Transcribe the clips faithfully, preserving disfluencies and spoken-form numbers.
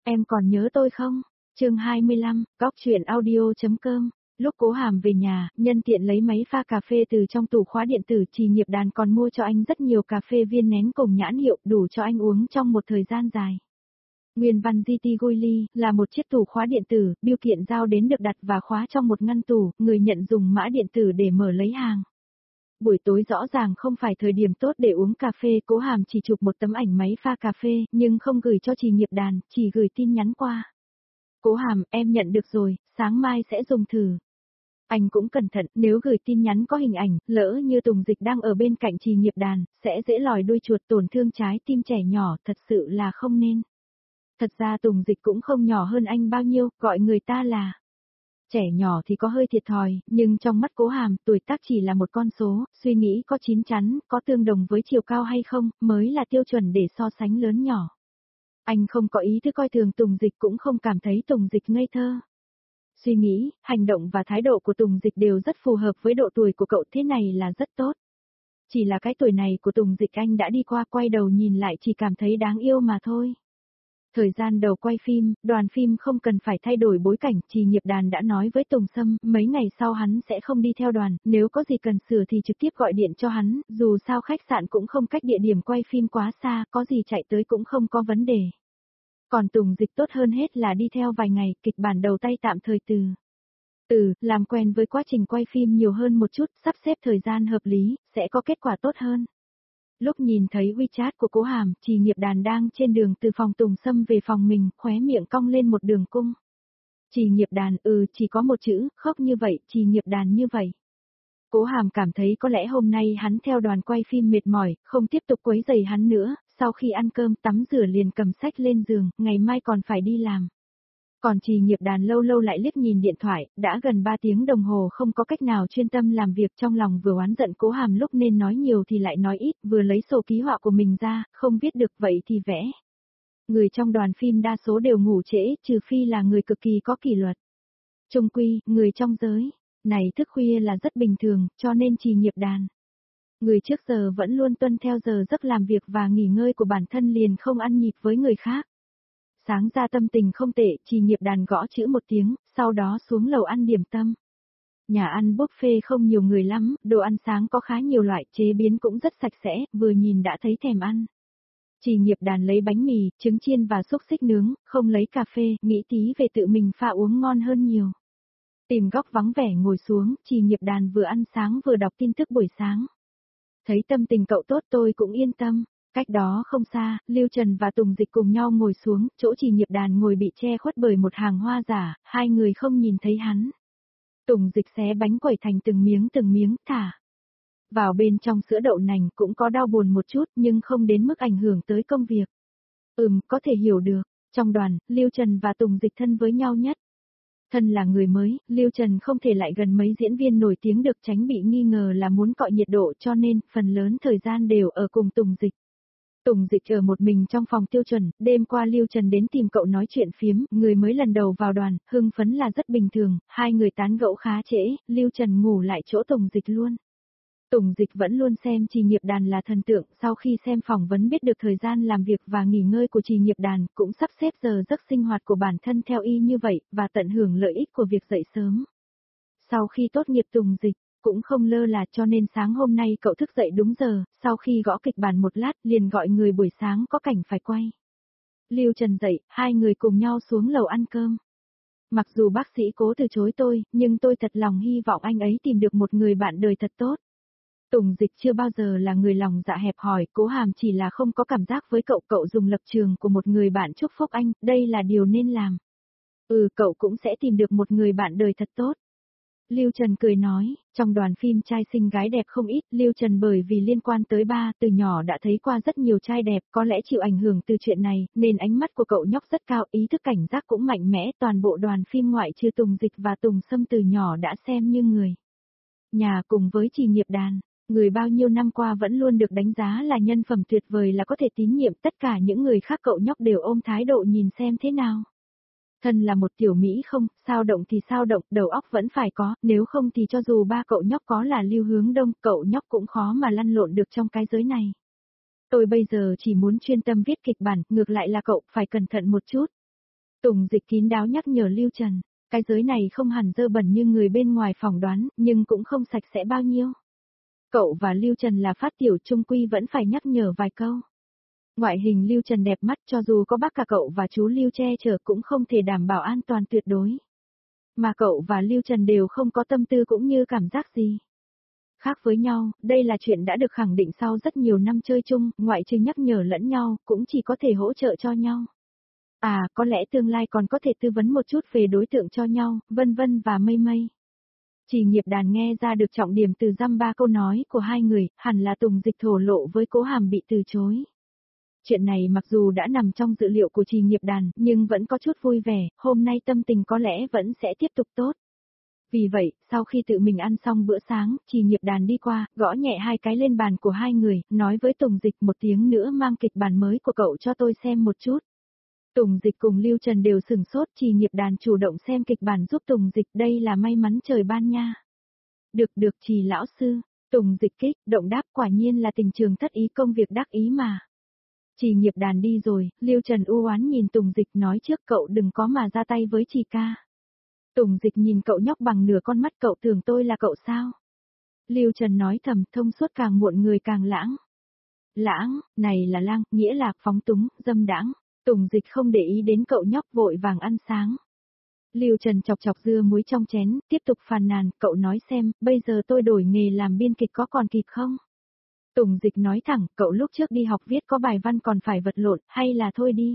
Em còn nhớ tôi không? Chương hai mươi lăm, góc truyện audio.com. Lúc Cố Hàm về nhà, nhân tiện lấy máy pha cà phê từ trong tủ khóa điện tử, Trì Nghiệp Đàn còn mua cho anh rất nhiều cà phê viên nén cùng nhãn hiệu, đủ cho anh uống trong một thời gian dài. Nguyên văn giê tê Goily là một chiếc tủ khóa điện tử, bưu kiện giao đến được đặt và khóa trong một ngăn tủ, người nhận dùng mã điện tử để mở lấy hàng. Buổi tối rõ ràng không phải thời điểm tốt để uống cà phê, Cố Hàm chỉ chụp một tấm ảnh máy pha cà phê, nhưng không gửi cho Trì Nghiệp Đàn, chỉ gửi tin nhắn qua. Cố Hàm, em nhận được rồi, sáng mai sẽ dùng thử. Anh cũng cẩn thận, nếu gửi tin nhắn có hình ảnh, lỡ như Tùng Dịch đang ở bên cạnh Trì Nghiệp Đàn, sẽ dễ lòi đuôi chuột tổn thương trái tim trẻ nhỏ, thật sự là không nên. Thật ra Tùng Dịch cũng không nhỏ hơn anh bao nhiêu, gọi người ta là trẻ nhỏ thì có hơi thiệt thòi, nhưng trong mắt Cố Hàm, tuổi tác chỉ là một con số, suy nghĩ có chín chắn, có tương đồng với chiều cao hay không, mới là tiêu chuẩn để so sánh lớn nhỏ. Anh không có ý thức coi thường Tùng Dịch, cũng không cảm thấy Tùng Dịch ngây thơ. Suy nghĩ, hành động và thái độ của Tùng Dịch đều rất phù hợp với độ tuổi của cậu, thế này là rất tốt. Chỉ là cái tuổi này của Tùng Dịch anh đã đi qua, quay đầu nhìn lại chỉ cảm thấy đáng yêu mà thôi. Thời gian đầu quay phim, đoàn phim không cần phải thay đổi bối cảnh, Trì Nghiệp Đàn đã nói với Tùng Sâm, mấy ngày sau hắn sẽ không đi theo đoàn, nếu có gì cần sửa thì trực tiếp gọi điện cho hắn, dù sao khách sạn cũng không cách địa điểm quay phim quá xa, có gì chạy tới cũng không có vấn đề. Còn Tùng Dịch tốt hơn hết là đi theo vài ngày, kịch bản đầu tay tạm thời từ từ, làm quen với quá trình quay phim nhiều hơn một chút, sắp xếp thời gian hợp lý, sẽ có kết quả tốt hơn. Lúc nhìn thấy WeChat của Cố Hàm, Trì Nghiệp Đàn đang trên đường từ phòng Tùng Sâm về phòng mình, khóe miệng cong lên một đường cung. Trì Nghiệp Đàn, ừ, chỉ có một chữ, khóc như vậy, Trì Nghiệp Đàn như vậy. Cố Hàm cảm thấy có lẽ hôm nay hắn theo đoàn quay phim mệt mỏi, không tiếp tục quấy rầy hắn nữa, sau khi ăn cơm tắm rửa liền cầm sách lên giường, ngày mai còn phải đi làm. Còn Trì Nghiệp Đàn lâu lâu lại liếc nhìn điện thoại, đã gần ba tiếng đồng hồ không có cách nào chuyên tâm làm việc, trong lòng vừa oán giận Cố Hàm lúc nên nói nhiều thì lại nói ít, vừa lấy sổ ký họa của mình ra, không viết được vậy thì vẽ. Người trong đoàn phim đa số đều ngủ trễ, trừ phi là người cực kỳ có kỷ luật. Chung quy, người trong giới này thức khuya là rất bình thường, cho nên Trì Nghiệp Đàn, người trước giờ vẫn luôn tuân theo giờ giấc làm việc và nghỉ ngơi của bản thân, liền không ăn nhịp với người khác. Sáng ra tâm tình không tệ, Trì Nghiệp Đàn gõ chữ một tiếng, sau đó xuống lầu ăn điểm tâm. Nhà ăn buffet không nhiều người lắm, đồ ăn sáng có khá nhiều loại, chế biến cũng rất sạch sẽ, vừa nhìn đã thấy thèm ăn. Trì Nghiệp Đàn lấy bánh mì, trứng chiên và xúc xích nướng, không lấy cà phê, nghĩ tí về tự mình pha uống ngon hơn nhiều. Tìm góc vắng vẻ ngồi xuống, Trì Nghiệp Đàn vừa ăn sáng vừa đọc tin tức buổi sáng. Thấy tâm tình cậu tốt tôi cũng yên tâm. Cách đó không xa, Lưu Trần và Tùng Dịch cùng nhau ngồi xuống, chỗ Trì Nghiệp Đàn ngồi bị che khuất bởi một hàng hoa giả, hai người không nhìn thấy hắn. Tùng Dịch xé bánh quẩy thành từng miếng từng miếng, thả vào bên trong sữa đậu nành, cũng có đau buồn một chút nhưng không đến mức ảnh hưởng tới công việc. Ừm, có thể hiểu được, trong đoàn, Lưu Trần và Tùng Dịch thân với nhau nhất. Thân là người mới, Lưu Trần không thể lại gần mấy diễn viên nổi tiếng được, tránh bị nghi ngờ là muốn cọ nhiệt độ, cho nên, phần lớn thời gian đều ở cùng Tùng Dịch. Tùng Dịch ở một mình trong phòng tiêu chuẩn, đêm qua Lưu Trần đến tìm cậu nói chuyện phiếm, người mới lần đầu vào đoàn, hưng phấn là rất bình thường, hai người tán gẫu khá trễ, Lưu Trần ngủ lại chỗ Tùng Dịch luôn. Tùng Dịch vẫn luôn xem Trì Nghiệp Đàn là thần tượng, sau khi xem phỏng vấn biết được thời gian làm việc và nghỉ ngơi của Trì Nghiệp Đàn, cũng sắp xếp giờ giấc sinh hoạt của bản thân theo y như vậy, và tận hưởng lợi ích của việc dậy sớm. Sau khi tốt nghiệp Tùng Dịch cũng không lơ là, cho nên sáng hôm nay cậu thức dậy đúng giờ, sau khi gõ kịch bản một lát liền gọi người buổi sáng có cảnh phải quay. Lưu Trần dậy, hai người cùng nhau xuống lầu ăn cơm. Mặc dù bác sĩ Cố từ chối tôi, nhưng tôi thật lòng hy vọng anh ấy tìm được một người bạn đời thật tốt. Tùng Dịch chưa bao giờ là người lòng dạ hẹp hòi, Cố Hàm chỉ là không có cảm giác với cậu, cậu dùng lập trường của một người bạn chúc phúc anh, đây là điều nên làm. Ừ, cậu cũng sẽ tìm được một người bạn đời thật tốt. Lưu Trần cười nói, trong đoàn phim trai xinh gái đẹp không ít, Lưu Trần bởi vì liên quan tới ba, từ nhỏ đã thấy qua rất nhiều trai đẹp, có lẽ chịu ảnh hưởng từ chuyện này, nên ánh mắt của cậu nhóc rất cao, ý thức cảnh giác cũng mạnh mẽ, toàn bộ đoàn phim ngoại trừ Tùng Dịch và Tùng Sâm từ nhỏ đã xem như người nhà cùng với Trì Nghiệp Đàn. Người bao nhiêu năm qua vẫn luôn được đánh giá là nhân phẩm tuyệt vời, là có thể tín nhiệm, tất cả những người khác cậu nhóc đều ôm thái độ nhìn xem thế nào. Thân là một tiểu Mỹ không, sao động thì sao động, đầu óc vẫn phải có, nếu không thì cho dù ba cậu nhóc có là Lưu Hướng Đông, cậu nhóc cũng khó mà lăn lộn được trong cái giới này. Tôi bây giờ chỉ muốn chuyên tâm viết kịch bản, ngược lại là cậu phải cẩn thận một chút. Tùng Dịch kín đáo nhắc nhở Lưu Trần, cái giới này không hẳn dơ bẩn như người bên ngoài phỏng đoán, nhưng cũng không sạch sẽ bao nhiêu. Cậu và Lưu Trần là phát tiểu trung quy vẫn phải nhắc nhở vài câu. Ngoại hình Lưu Trần đẹp mắt cho dù có bác cả cậu và chú Lưu che chở cũng không thể đảm bảo an toàn tuyệt đối. Mà cậu và Lưu Trần đều không có tâm tư cũng như cảm giác gì. Khác với nhau, đây là chuyện đã được khẳng định sau rất nhiều năm chơi chung, ngoại trừ nhắc nhở lẫn nhau, cũng chỉ có thể hỗ trợ cho nhau. À, có lẽ tương lai còn có thể tư vấn một chút về đối tượng cho nhau, vân vân và mây mây. Chỉ nghiệp đàn nghe ra được trọng điểm từ dăm ba câu nói của hai người, hẳn là Tùng Dịch thổ lộ với Cố Hàm bị từ chối. Chuyện này mặc dù đã nằm trong dự liệu của trì nghiệp đàn, nhưng vẫn có chút vui vẻ, hôm nay tâm tình có lẽ vẫn sẽ tiếp tục tốt. Vì vậy, sau khi tự mình ăn xong bữa sáng, trì nghiệp đàn đi qua, gõ nhẹ hai cái lên bàn của hai người, nói với Tùng Dịch một tiếng nữa mang kịch bản mới của cậu cho tôi xem một chút. Tùng Dịch cùng Lưu Trần đều sừng sốt, trì nghiệp đàn chủ động xem kịch bản giúp Tùng Dịch, đây là may mắn trời ban nha. Được được trì lão sư, Tùng Dịch kích, động đáp quả nhiên là tình trường thất ý công việc đắc ý mà. Trì nghiệp đàn đi rồi, Lưu Trần u oán nhìn Tùng Dịch nói trước cậu đừng có mà ra tay với trì ca. Tùng Dịch nhìn cậu nhóc bằng nửa con mắt cậu tưởng tôi là cậu sao? Lưu Trần nói thầm thông suốt càng muộn người càng lãng. Lãng, này là lang, nghĩa là phóng túng, dâm đãng. Tùng Dịch không để ý đến cậu nhóc vội vàng ăn sáng. Lưu Trần chọc chọc dưa muối trong chén, tiếp tục phàn nàn, cậu nói xem, bây giờ tôi đổi nghề làm biên kịch có còn kịp không? Tùng Dịch nói thẳng, cậu lúc trước đi học viết có bài văn còn phải vật lộn, hay là thôi đi?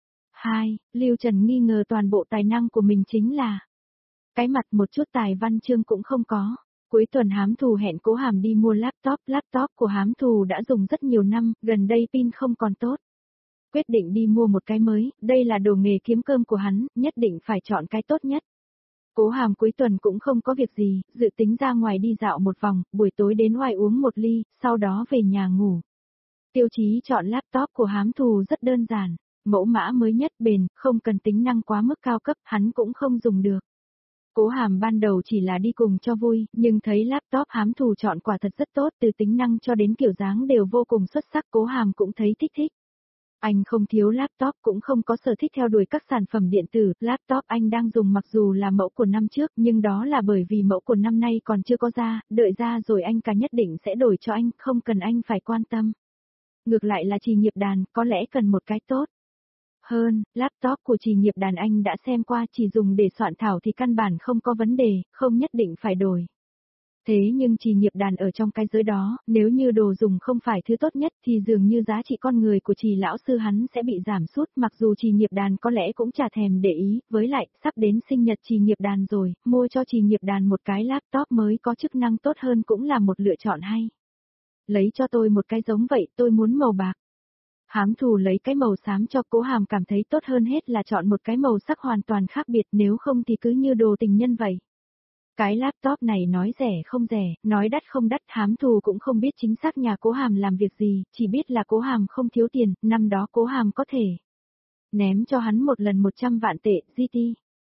Hai, Lưu Trần nghi ngờ toàn bộ tài năng của mình chính là cái mặt một chút tài văn chương cũng không có. Cuối tuần Hám Thù hẹn Cố Hàm đi mua laptop, laptop của Hám Thù đã dùng rất nhiều năm, gần đây pin không còn tốt. Quyết định đi mua một cái mới, đây là đồ nghề kiếm cơm của hắn, nhất định phải chọn cái tốt nhất. Cố Hàm cuối tuần cũng không có việc gì, dự tính ra ngoài đi dạo một vòng, buổi tối đến ngoài uống một ly, sau đó về nhà ngủ. Tiêu chí chọn laptop của Hám Thù rất đơn giản, mẫu mã mới nhất bền, không cần tính năng quá mức cao cấp, hắn cũng không dùng được. Cố Hàm ban đầu chỉ là đi cùng cho vui, nhưng thấy laptop Hám Thù chọn quả thật rất tốt, từ tính năng cho đến kiểu dáng đều vô cùng xuất sắc, Cố Hàm cũng thấy thích thích. Anh không thiếu laptop cũng không có sở thích theo đuổi các sản phẩm điện tử, laptop anh đang dùng mặc dù là mẫu của năm trước, nhưng đó là bởi vì mẫu của năm nay còn chưa có ra, đợi ra rồi anh cả nhất định sẽ đổi cho anh, không cần anh phải quan tâm. Ngược lại là trì nghiệp đàn, có lẽ cần một cái tốt. Hơn, laptop của trì nghiệp đàn anh đã xem qua, chỉ dùng để soạn thảo thì căn bản không có vấn đề, không nhất định phải đổi. Thế nhưng trì nghiệp đàn ở trong cái giới đó, nếu như đồ dùng không phải thứ tốt nhất thì dường như giá trị con người của trì lão sư hắn sẽ bị giảm sút, mặc dù trì nghiệp đàn có lẽ cũng chả thèm để ý, với lại, sắp đến sinh nhật trì nghiệp đàn rồi, mua cho trì nghiệp đàn một cái laptop mới có chức năng tốt hơn cũng là một lựa chọn hay. Lấy cho tôi một cái giống vậy, tôi muốn màu bạc. Hám Thù lấy cái màu xám cho Cố Hàm cảm thấy tốt hơn hết là chọn một cái màu sắc hoàn toàn khác biệt, nếu không thì cứ như đồ tình nhân vậy. Cái laptop này nói rẻ không rẻ, nói đắt không đắt, Hám Thù cũng không biết chính xác nhà Cố Hàm làm việc gì, chỉ biết là Cố Hàm không thiếu tiền, năm đó Cố Hàm có thể ném cho hắn một lần một trăm vạn tệ, giê tê.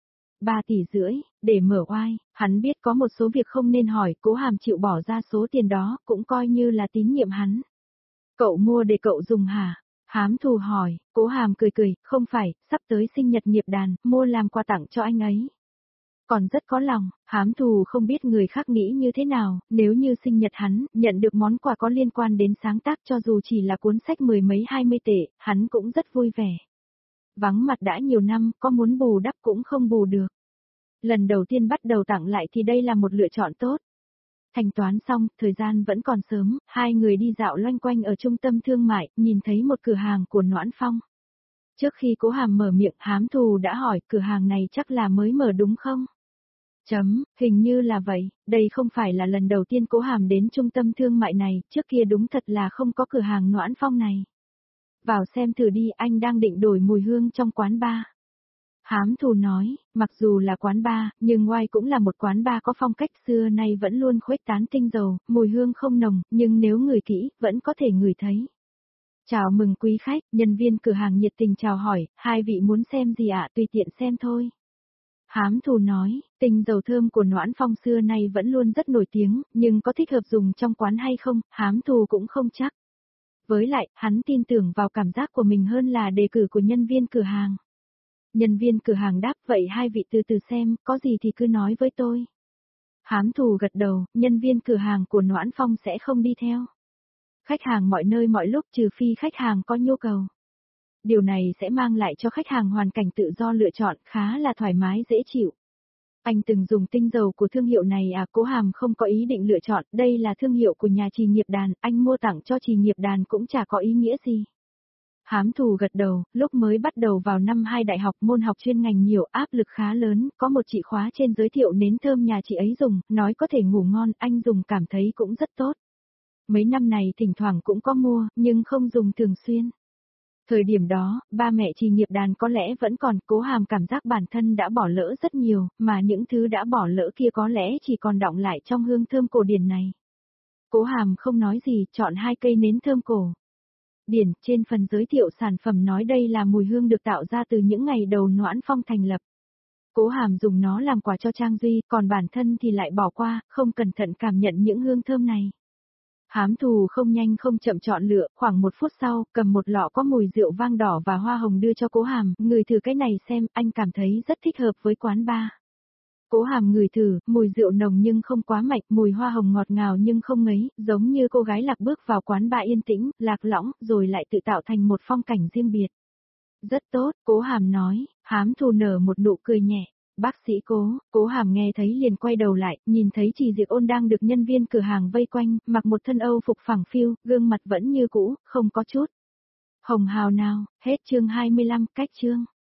ba tỷ rưỡi, để mở oai, hắn biết có một số việc không nên hỏi, Cố Hàm chịu bỏ ra số tiền đó, cũng coi như là tín nhiệm hắn. Cậu mua để cậu dùng hả? Hám Thù hỏi, Cố Hàm cười cười, không phải, sắp tới sinh nhật nghiệp đàn, mua làm quà tặng cho anh ấy. Còn rất có lòng, Hám Thù không biết người khác nghĩ như thế nào, nếu như sinh nhật hắn, nhận được món quà có liên quan đến sáng tác cho dù chỉ là cuốn sách mười mấy hai mươi tệ, hắn cũng rất vui vẻ. Vắng mặt đã nhiều năm, có muốn bù đắp cũng không bù được. Lần đầu tiên bắt đầu tặng lại thì đây là một lựa chọn tốt. Thanh toán xong, thời gian vẫn còn sớm, hai người đi dạo loanh quanh ở trung tâm thương mại, nhìn thấy một cửa hàng của Noãn Phong. Trước khi Cố Hàm mở miệng, Hám Thù đã hỏi cửa hàng này chắc là mới mở đúng không? Chấm, hình như là vậy, đây không phải là lần đầu tiên Cố Hàm đến trung tâm thương mại này, trước kia đúng thật là không có cửa hàng Noãn Phong này. Vào xem thử đi, anh đang định đổi mùi hương trong quán bar. Hám Thù nói, mặc dù là quán bar, nhưng ngoài cũng là một quán bar có phong cách xưa nay vẫn luôn khuếch tán tinh dầu, mùi hương không nồng, nhưng nếu ngửi kỹ, vẫn có thể ngửi thấy. Chào mừng quý khách, nhân viên cửa hàng nhiệt tình chào hỏi, hai vị muốn xem gì ạ, tùy tiện xem thôi. Hám Thù nói, tinh dầu thơm của Noãn Phong xưa nay vẫn luôn rất nổi tiếng, nhưng có thích hợp dùng trong quán hay không, Hám Thù cũng không chắc. Với lại, hắn tin tưởng vào cảm giác của mình hơn là đề cử của nhân viên cửa hàng. Nhân viên cửa hàng đáp vậy hai vị từ từ xem, có gì thì cứ nói với tôi. Hám thù gật đầu, nhân viên cửa hàng của Noãn Phong sẽ không đi theo. Khách hàng mọi nơi mọi lúc trừ phi khách hàng có nhu cầu. Điều này sẽ mang lại cho khách hàng hoàn cảnh tự do lựa chọn, khá là thoải mái dễ chịu. Anh từng dùng tinh dầu của thương hiệu này à? Cố Hàm không có ý định lựa chọn, đây là thương hiệu của nhà Trì Nghiệp Đàn, anh mua tặng cho Trì Nghiệp Đàn cũng chả có ý nghĩa gì. Hám thù gật đầu, lúc mới bắt đầu vào năm hai đại học môn học chuyên ngành nhiều, áp lực khá lớn, có một chị khóa trên giới thiệu nến thơm nhà chị ấy dùng, nói có thể ngủ ngon, anh dùng cảm thấy cũng rất tốt. Mấy năm này thỉnh thoảng cũng có mua, nhưng không dùng thường xuyên. Thời điểm đó, ba mẹ Trì Nghiệp Đàn có lẽ vẫn còn, Cố Hàm cảm giác bản thân đã bỏ lỡ rất nhiều, mà những thứ đã bỏ lỡ kia có lẽ chỉ còn đọng lại trong hương thơm cổ điển này. Cố Hàm không nói gì, chọn hai cây nến thơm cổ điển, trên phần giới thiệu sản phẩm nói đây là mùi hương được tạo ra từ những ngày đầu Noãn Phong thành lập. Cố Hàm dùng nó làm quà cho Trang Duy, còn bản thân thì lại bỏ qua, không cẩn thận cảm nhận những hương thơm này. Hám thù không nhanh không chậm chọn lựa, khoảng một phút sau, cầm một lọ có mùi rượu vang đỏ và hoa hồng đưa cho Cố Hàm, ngửi thử cái này xem, anh cảm thấy rất thích hợp với quán bar. Cố Hàm ngửi thử, mùi rượu nồng nhưng không quá mạnh, mùi hoa hồng ngọt ngào nhưng không ngấy, giống như cô gái lạc bước vào quán bar yên tĩnh, lạc lõng, rồi lại tự tạo thành một phong cảnh riêng biệt. Rất tốt, Cố Hàm nói, Hám thù nở một nụ cười nhẹ. Bác sĩ Cố, Cố Hàm nghe thấy liền quay đầu lại, nhìn thấy Trì Diệp Ôn đang được nhân viên cửa hàng vây quanh, mặc một thân Âu phục phẳng phiu, gương mặt vẫn như cũ, không có chút hồng hào nào. Hết chương hai mươi lăm, cách chương.